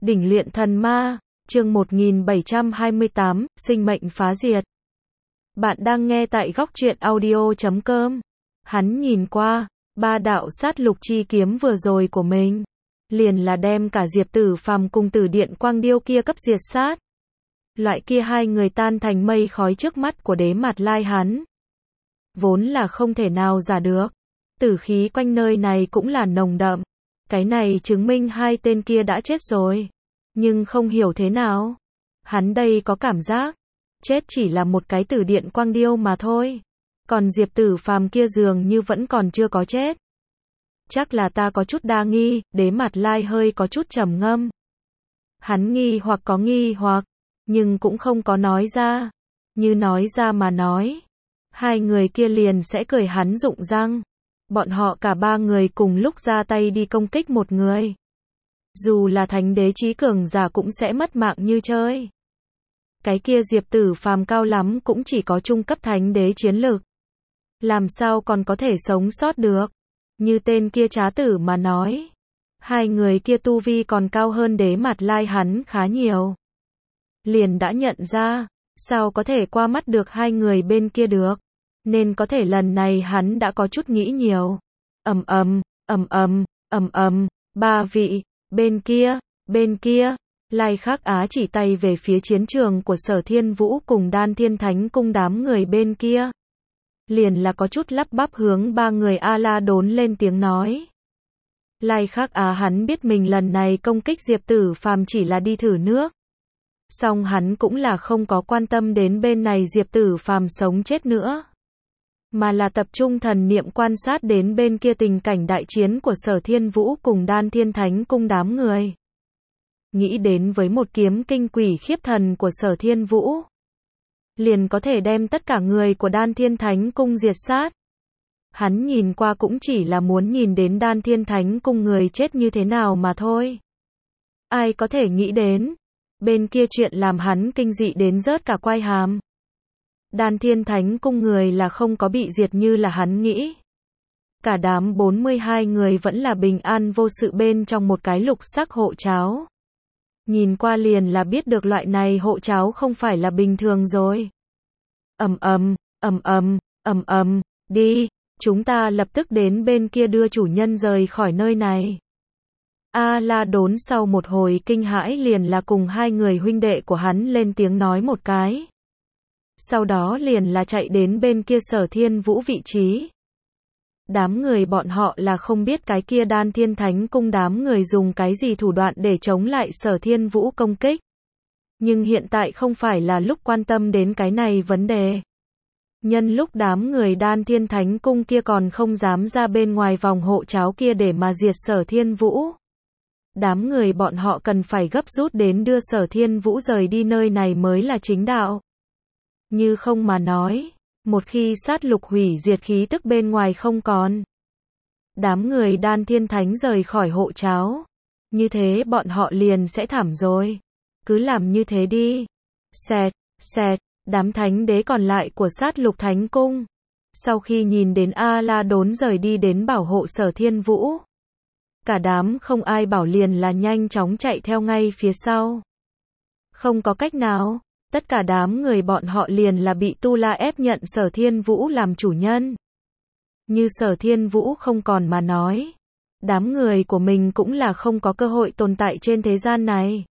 Đỉnh luyện thần ma, chương 1728, sinh mệnh phá diệt. Bạn đang nghe tại góc truyện audio.com. Hắn nhìn qua, ba đạo sát lục chi kiếm vừa rồi của mình, liền là đem cả Diệp Tử Phàm cùng Tử Điện Quang Điêu kia cấp diệt sát. Loại kia hai người tan thành mây khói trước mắt của Đế Mạt Lai hắn. Vốn là không thể nào giả được. Tử khí quanh nơi này cũng là nồng đậm. Cái này chứng minh hai tên kia đã chết rồi. Nhưng không hiểu thế nào. Hắn đây có cảm giác, chết chỉ là một cái Tử Điện Quang Điêu mà thôi. Còn Diệp Tử Phàm kia dường như vẫn còn chưa có chết. Chắc là ta có chút đa nghi, Đế Mạt Lai hơi có chút trầm ngâm. Hắn nghi hoặc có nghi hoặc, nhưng cũng không có nói ra. Như nói ra mà nói, hai người kia liền sẽ cười hắn rụng răng. Bọn họ cả ba người cùng lúc ra tay đi công kích một người. Dù là thánh đế chí cường giả cũng sẽ mất mạng như chơi. Cái kia Diệp Tử Phàm cao lắm cũng chỉ có trung cấp thánh đế chiến lực. Làm sao còn có thể sống sót được? Như tên kia Trá Tử mà nói, hai người kia tu vi còn cao hơn Đế Mạt Lai hắn khá nhiều. Liền đã nhận ra, sao có thể qua mắt được hai người bên kia được? Nên có thể lần này hắn đã có chút nghĩ nhiều. Ba vị, bên kia, Lai Khắc Á chỉ tay về phía chiến trường của Sở Thiên Vũ cùng Đan Thiên Thánh Cung đám người bên kia. Liền là có chút lắp bắp hướng ba người A-la đốn lên tiếng nói. Lai Khắc Á hắn biết mình lần này công kích Diệp Tử Phàm chỉ là đi thử nước. Song hắn cũng là không có quan tâm đến bên này Diệp Tử Phàm sống chết nữa. Mà là tập trung thần niệm quan sát đến bên kia tình cảnh đại chiến của Sở Thiên Vũ cùng Đan Thiên Thánh Cung đám người. Nghĩ đến với một kiếm kinh quỷ khiếp thần của Sở Thiên Vũ, liền có thể đem tất cả người của Đan Thiên Thánh Cung diệt sát. Hắn nhìn qua cũng chỉ là muốn nhìn đến Đan Thiên Thánh Cung người chết như thế nào mà thôi. Ai có thể nghĩ đến, bên kia chuyện làm hắn kinh dị đến rớt cả quai hàm. Đan Thiên Thánh Cung người là không có bị diệt như là hắn nghĩ. Cả đám 42 người vẫn là bình an vô sự bên trong một cái lục sắc hộ cháo. Nhìn qua liền là biết được loại này hộ cháo không phải là bình thường rồi. Đi, chúng ta lập tức đến bên kia đưa chủ nhân rời khỏi nơi này. A-la đốn sau một hồi kinh hãi liền là cùng hai người huynh đệ của hắn lên tiếng nói một cái. Sau đó liền là chạy đến bên kia Sở Thiên Vũ vị trí. Đám người bọn họ là không biết cái kia Đan Thiên Thánh Cung đám người dùng cái gì thủ đoạn để chống lại Sở Thiên Vũ công kích. Nhưng hiện tại không phải là lúc quan tâm đến cái này vấn đề. Nhân lúc đám người Đan Thiên Thánh Cung kia còn không dám ra bên ngoài vòng hộ cháo kia để mà diệt Sở Thiên Vũ. Đám người bọn họ cần phải gấp rút đến đưa Sở Thiên Vũ rời đi nơi này mới là chính đạo. Như không mà nói, một khi sát lục hủy diệt khí tức bên ngoài không còn, đám người Đan Thiên Thánh rời khỏi hộ cháo, như thế bọn họ liền sẽ thảm rồi. Cứ làm như thế đi. Xẹt, đám thánh đế còn lại của sát lục thánh cung, sau khi nhìn đến A-la đốn rời đi đến bảo hộ Sở Thiên Vũ, cả đám không ai bảo liền là nhanh chóng chạy theo ngay phía sau. Không có cách nào, tất cả đám người bọn họ liền là bị Tu La ép nhận Sở Thiên Vũ làm chủ nhân. Như Sở Thiên Vũ không còn mà nói, đám người của mình cũng là không có cơ hội tồn tại trên thế gian này.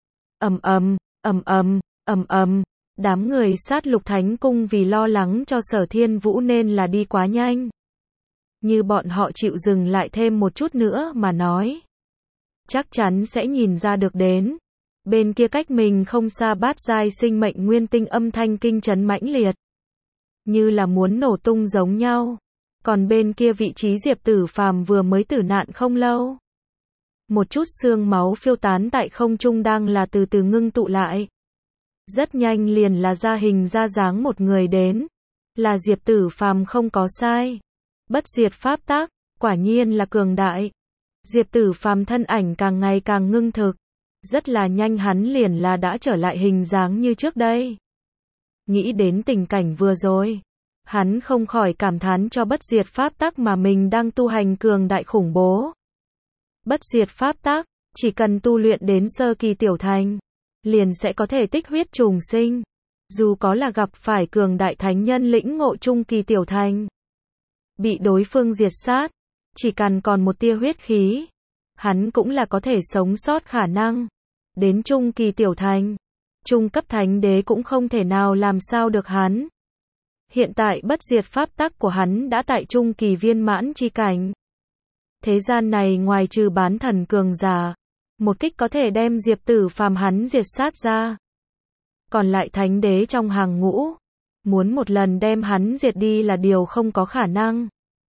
Đám người sát lục thánh cung vì lo lắng cho Sở Thiên Vũ nên là đi quá nhanh. Như bọn họ chịu dừng lại thêm một chút nữa mà nói, chắc chắn sẽ nhìn ra được đến. Bên kia cách mình không xa bát giai sinh mệnh nguyên tinh âm thanh kinh chấn mãnh liệt, như là muốn nổ tung giống nhau. Còn bên kia vị trí Diệp Tử Phàm vừa mới tử nạn không lâu. Một chút xương máu phiêu tán tại không trung đang là từ từ ngưng tụ lại. Rất nhanh liền là ra hình ra dáng một người đến. Là Diệp Tử Phàm không có sai. Bất diệt pháp tắc, quả nhiên là cường đại. Diệp Tử Phàm thân ảnh càng ngày càng ngưng thực. Rất là nhanh hắn liền là đã trở lại hình dáng như trước đây. Nghĩ đến tình cảnh vừa rồi, hắn không khỏi cảm thán cho bất diệt pháp tắc mà mình đang tu hành cường đại khủng bố. Bất diệt pháp tắc, Chỉ cần tu luyện đến sơ kỳ tiểu thành, liền sẽ có thể tích huyết trùng sinh. Dù có là gặp phải cường đại thánh nhân lĩnh ngộ trung kỳ tiểu thành, bị đối phương diệt sát, chỉ cần còn một tia huyết khí, hắn cũng là có thể sống sót khả năng. Đến trung kỳ tiểu thành, trung cấp thánh đế cũng không thể nào làm sao được hắn. Hiện tại bất diệt pháp tắc của hắn đã tại trung kỳ viên mãn chi cảnh. Thế gian này ngoài trừ bán thần cường giả, một kích có thể đem Diệp Tử Phàm hắn diệt sát ra. Còn lại thánh đế trong hàng ngũ, muốn một lần đem hắn diệt đi là điều không có khả năng.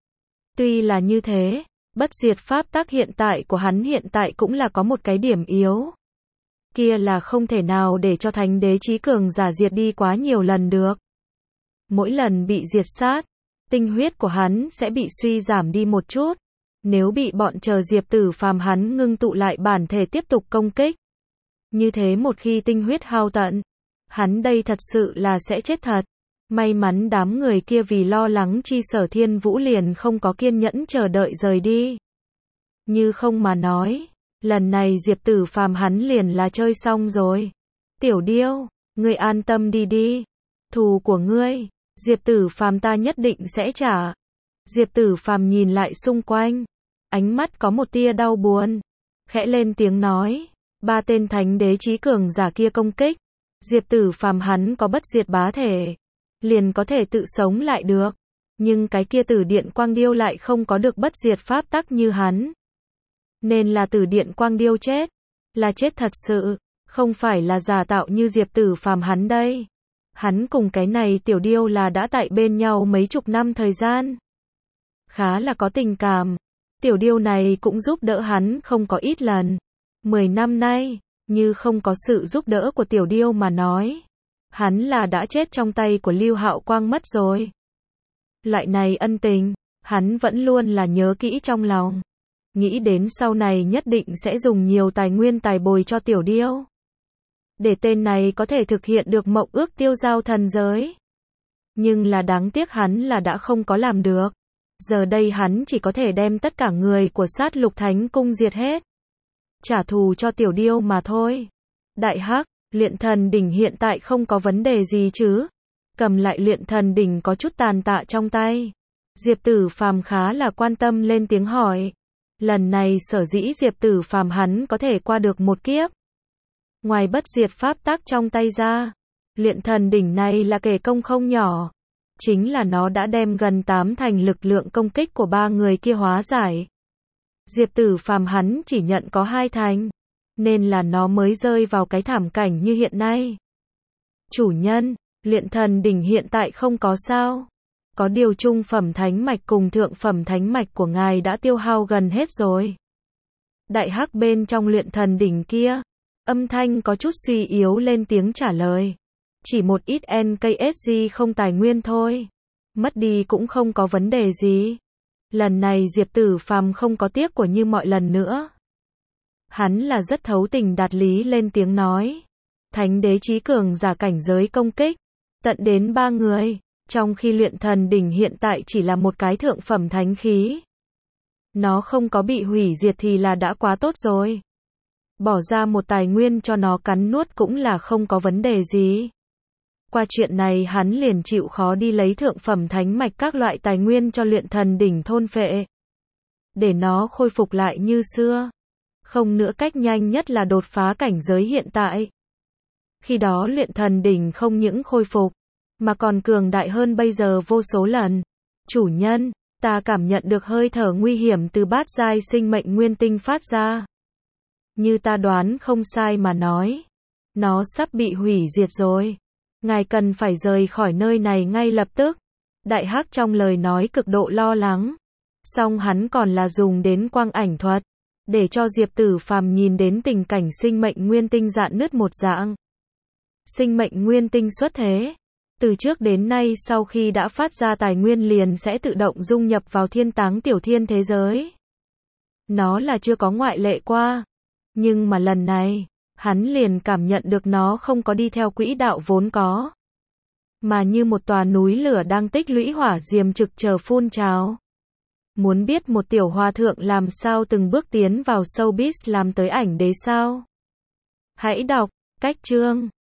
Tuy là như thế, bất diệt pháp tắc hiện tại của hắn hiện tại cũng là có một cái điểm yếu. Kia là không thể nào để cho thánh đế chí cường giả diệt đi quá nhiều lần được. Mỗi lần bị diệt sát, tinh huyết của hắn sẽ bị suy giảm đi một chút. Nếu bị bọn chờ Diệp Tử Phàm hắn ngưng tụ lại bản thể tiếp tục công kích. Như thế một khi tinh huyết hao tận, hắn đây thật sự là sẽ chết thật. May mắn đám người kia vì lo lắng chi Sở Thiên Vũ liền không có kiên nhẫn chờ đợi rời đi. Như không mà nói, lần này Diệp Tử Phàm hắn liền là chơi xong rồi. Tiểu Điêu, ngươi an tâm đi đi. Thù của ngươi, Diệp Tử Phàm ta nhất định sẽ trả. Diệp Tử Phàm nhìn lại xung quanh, ánh mắt có một tia đau buồn, khẽ lên tiếng nói, ba tên thánh đế chí cường giả kia công kích, Diệp Tử Phàm hắn có bất diệt bá thể, liền có thể tự sống lại được, nhưng cái kia Tử Điện Quang Điêu lại không có được bất diệt pháp tắc như hắn. Nên là Tử Điện Quang Điêu chết, là chết thật sự, không phải là giả tạo như Diệp Tử Phàm hắn đây. Hắn cùng cái này tiểu điêu là đã tại bên nhau mấy chục năm thời gian. Khá là có tình cảm. Tiểu điêu này cũng giúp đỡ hắn không có ít lần. 10 năm nay, như không có sự giúp đỡ của tiểu điêu mà nói, hắn là đã chết trong tay của Lưu Hạo Quang mất rồi. Loại này ân tình, hắn vẫn luôn là nhớ kỹ trong lòng. Nghĩ đến sau này nhất định sẽ dùng nhiều tài nguyên tài bồi cho tiểu điêu. Để tên này có thể thực hiện được mộng ước tiêu giao thần giới. Nhưng là đáng tiếc hắn là đã không có làm được. Giờ đây hắn chỉ có thể đem tất cả người của Sát Lục Thánh Cung diệt hết. Trả thù cho tiểu điêu mà thôi. Đại Hắc, luyện thần đỉnh hiện tại không có vấn đề gì chứ. Cầm lại luyện thần đỉnh có chút tàn tạ trong tay. Diệp Tử Phàm khá là quan tâm lên tiếng hỏi. Lần này sở dĩ Diệp Tử Phàm hắn có thể qua được một kiếp. Ngoài bất diệt pháp tắc trong tay ra, luyện thần đỉnh này là kể công không nhỏ. Chính là nó đã đem gần 8 thành lực lượng công kích của ba người kia hóa giải. Diệp Tử Phàm hắn chỉ nhận có 2 thành, nên là nó mới rơi vào cái thảm cảnh như hiện nay. Chủ nhân, luyện thần đỉnh hiện tại không có sao. Có điều trung phẩm thánh mạch cùng thượng phẩm thánh mạch của ngài đã tiêu hao gần hết rồi. Đại Hắc bên trong luyện thần đỉnh kia, âm thanh có chút suy yếu lên tiếng trả lời. Chỉ một ít NKSG không tài nguyên thôi. Mất đi cũng không có vấn đề gì. Lần này Diệp Tử Phàm không có tiếc của như mọi lần nữa. Hắn là rất thấu tình đạt lý lên tiếng nói. Thánh đế chí cường giả cảnh giới công kích. Tận đến 3 người. Trong khi luyện thần đỉnh hiện tại chỉ là một cái thượng phẩm thánh khí. Nó không có bị hủy diệt thì là đã quá tốt rồi. Bỏ ra một tài nguyên cho nó cắn nuốt cũng là không có vấn đề gì. Qua chuyện này hắn liền chịu khó đi lấy thượng phẩm thánh mạch các loại tài nguyên cho luyện thần đỉnh thôn phệ. Để nó khôi phục lại như xưa. Không nữa cách nhanh nhất là đột phá cảnh giới hiện tại. Khi đó luyện thần đỉnh không những khôi phục, mà còn cường đại hơn bây giờ vô số lần. Chủ nhân, ta cảm nhận được hơi thở nguy hiểm từ bát giai sinh mệnh nguyên tinh phát ra. Như ta đoán không sai mà nói, nó sắp bị hủy diệt rồi. Ngài cần phải rời khỏi nơi này ngay lập tức. Đại Hắc trong lời nói cực độ lo lắng. Song hắn còn là dùng đến quang ảnh thuật, để cho Diệp Tử Phàm nhìn đến tình cảnh sinh mệnh nguyên tinh rạn nứt một dạng. Sinh mệnh nguyên tinh xuất thế. Từ trước đến nay sau khi đã phát ra tài nguyên liền sẽ tự động dung nhập vào thiên táng tiểu thiên thế giới. Nó là chưa có ngoại lệ qua. Nhưng mà lần này, hắn liền cảm nhận được nó không có đi theo quỹ đạo vốn có. Mà như một tòa núi lửa đang tích lũy hỏa diệm trực chờ phun trào. Muốn biết một tiểu hòa thượng làm sao từng bước tiến vào showbiz làm tới ảnh đế sao? Hãy đọc cách chương